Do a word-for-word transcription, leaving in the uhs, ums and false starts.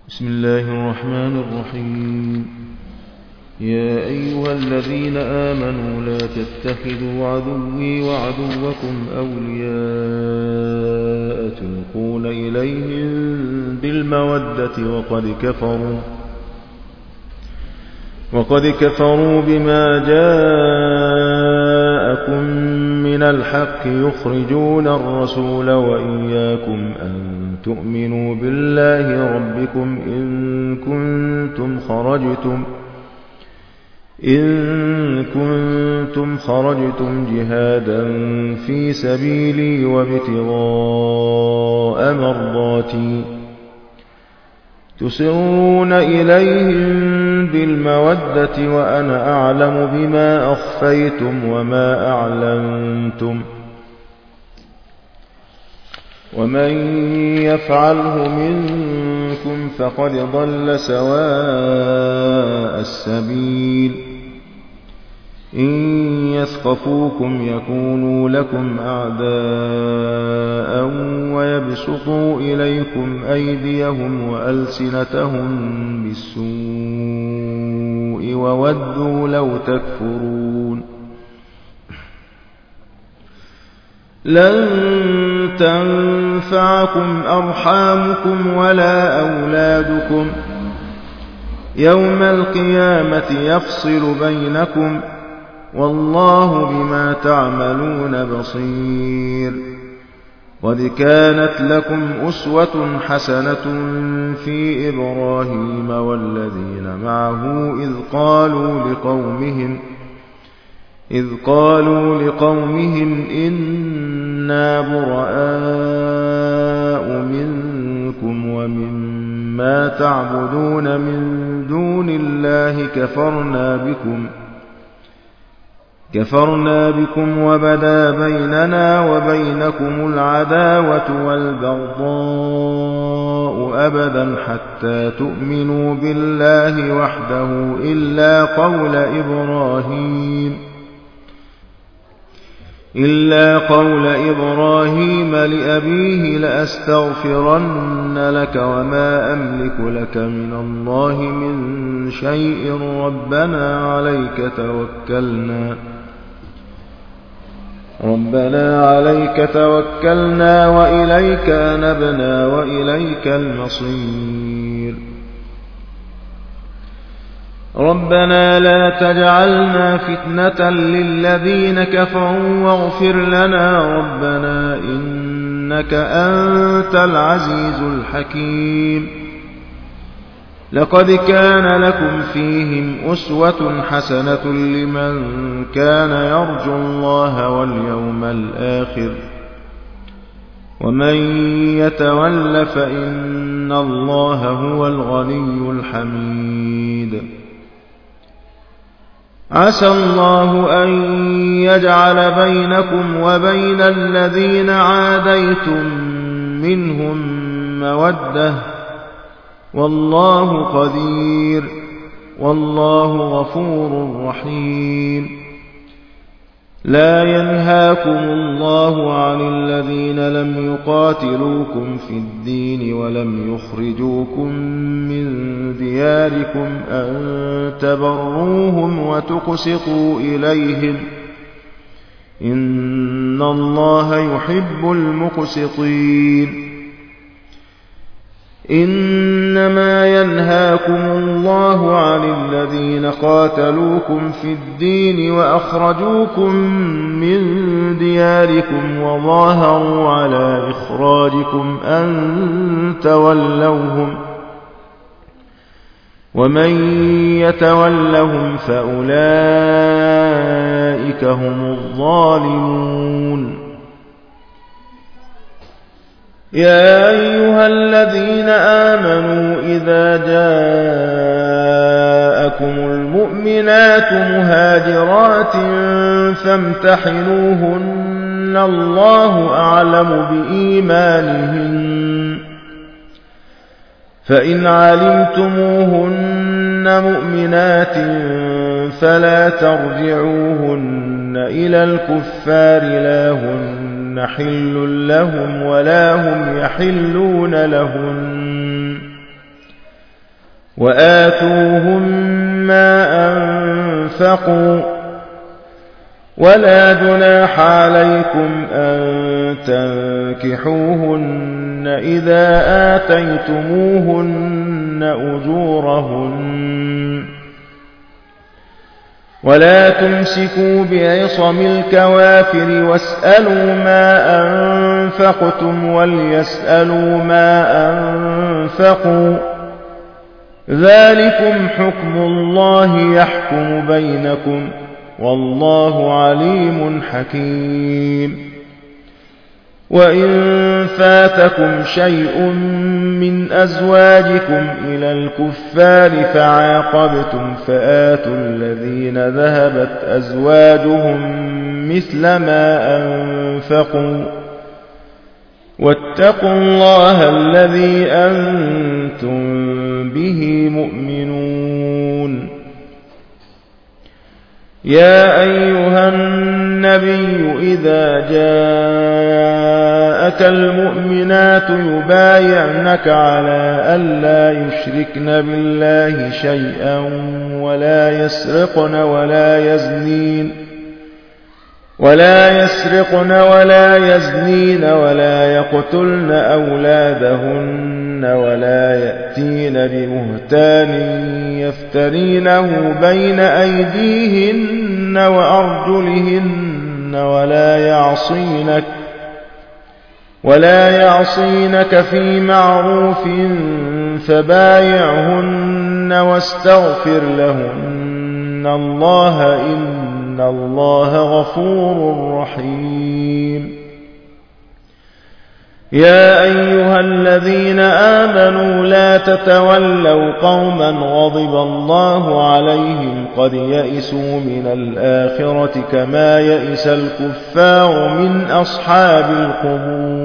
بسم الله الرحمن الرحيم. يا أيها الذين آمنوا لا تتخذوا عدوي وعدوكم أولياء تلقون إليهم بالمودة وقد كفروا وقد كفروا بما جاءكم من الحق يخرجون الرسول وإياكم أن تؤمنوا بالله ربكم إن كنتم خرجتم إن كنتم خرجتم جهادا في سبيلي وابتغاء مرضاتي تسرون إليهم بالمودة وأنا أعلم بما أخفيتم وما أعلنتم ومن يفعله منكم فقد ضل سواء السبيل. إن يثقفوكم يكونوا لكم أعداء ويبسطوا إليكم أيديهم وألسنتهم بالسوء وودوا لو تكفرون. لن تنفعكم أرحامكم ولا أولادكم يوم القيامة يفصل بينكم والله بما تعملون بصير. قد كانت لكم أسوة حسنة في إبراهيم والذين معه إذ قالوا لقومهم إذ قالوا لقومهم إنا براء منكم ومما تعبدون من دون الله كفرنا بكم كفرنا بكم وبدا بيننا وبينكم العداوة والبغضاء أبدا حتى تؤمنوا بالله وحده إلا قول إبراهيم إلا قول إبراهيم لأبيه لأستغفرن لك وما أملك لك من الله من شيء ربنا عليك توكلنا ربنا عليك توكلنا وإليك أنبنا وإليك المصير. ربنا لا تجعلنا فتنة للذين كفروا واغفر لنا ربنا إنك أنت العزيز الحكيم. لقد كان لكم فيهم أسوة حسنة لمن كان يرجو الله واليوم الآخر ومن يتول فإن الله هو الغني الحميد. عسى الله أن يجعل بينكم وبين الذين عاديتم منهم مودة والله قدير والله غفور رحيم. لا ينهاكم الله عن الذين لم يقاتلوكم في الدين ولم يخرجوكم من دياركم أن تبروهم وتقسطوا إليهم إن الله يحب المقسطين. إنما ينهاكم الله عن الذين قاتلوكم في الدين وأخرجوكم من دياركم وظاهروا على إخراجكم أن تولوهم ومن يتولهم فأولئك هم الظالمون. يا أيها الذين آمنوا إذا جاءكم المؤمنات مهاجرات فامتحنوهن الله أعلم بإيمانهن فإن علمتموهن مؤمنات فلا ترجعوهن إلى الكفار لا هن حل لهم ولا هم يحلون لهن وآتوهم ما أنفقوا ولا جناح عليكم أن تنكحوهن إذا آتيتموهن أجورهن ولا تمسكوا بعصم الكوافر واسألوا ما أنفقتم وليسألوا ما أنفقوا ذلكم حكم الله يحكم بينكم والله عليم حكيم. وإن فاتكم شيء من أزواجكم إلى الكفار فعاقبتم فآتوا الذين ذهبت أزواجهم مثل ما أنفقوا واتقوا الله الذي أنتم به مؤمنون. يا أيها النبي إذا جاءك المؤمنات يبايعنك على ألا يشركن بالله شيئا ولا يسرقن ولا يزنين ولا يسرقن ولا يزنين ولا يقتلن أولادهن ولا يأتين ببهتان يفترينه بين أيديهن وأرجلهن ولا يعصينك ولا يعصينك في معروف فبايعهن واستغفر لهن الله إن الله غفور رحيم. يا أيها الذين آمنوا لا تتولوا قوما غضب الله عليهم قد يئسوا من الآخرة كما يئس الكفار من أصحاب القبور